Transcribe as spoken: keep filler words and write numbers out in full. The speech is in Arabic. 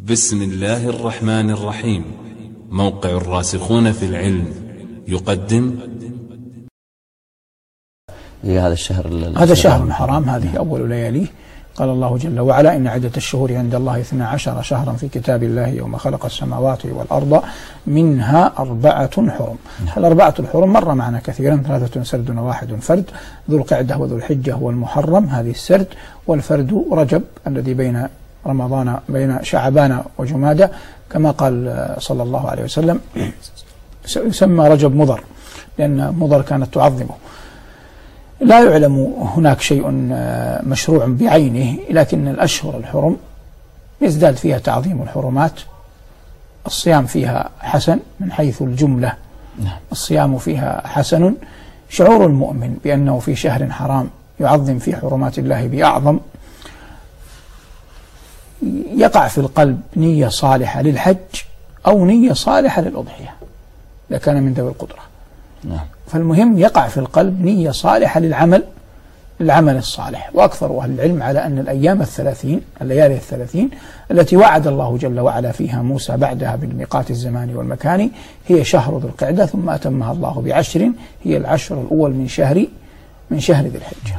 بسم الله الرحمن الرحيم. موقع الراسخون في العلم يقدم هذا الشهر هذا شهر حرام، هذه أول لياليه. قال الله جل وعلا: إن عدة الشهور عند الله اثنا عشر شهرا في كتاب الله يوم خلق السماوات والأرض منها أربعة حرم. الأربعة الحرم مر معنا كثيرا، ثلاثة سرد وواحد فرد. ذو القعدة وذو الحجة هو المحرم، هذه السرد، والفرد رجب الذي بين رمضان بين شعبان وجمادة، كما قال صلى الله عليه وسلم يسمى رجب مضر لأن مضر كانت تعظمه. لا يعلم هناك شيء مشروع بعينه، لكن الأشهر الحرم يزداد فيها تعظيم الحرمات. الصيام فيها حسن من حيث الجملة، الصيام فيها حسن. شعور المؤمن بأنه في شهر حرام يعظم في حرمات الله بأعظم، يقع في القلب نية صالحة للحج أو نية صالحة للأضحية إذا كان من ذوي القدرة. نعم. فالمهم يقع في القلب نية صالحة للعمل العمل الصالح. وأكثر أهل العلم على أن الأيام الثلاثين الليالي الثلاثين التي وعد الله جل وعلا فيها موسى بعدها بالميقات الزماني والمكاني هي شهر ذو القعدة، ثم أتمها الله بعشر، هي العشر الأول من شهر من شهر ذي الحجة.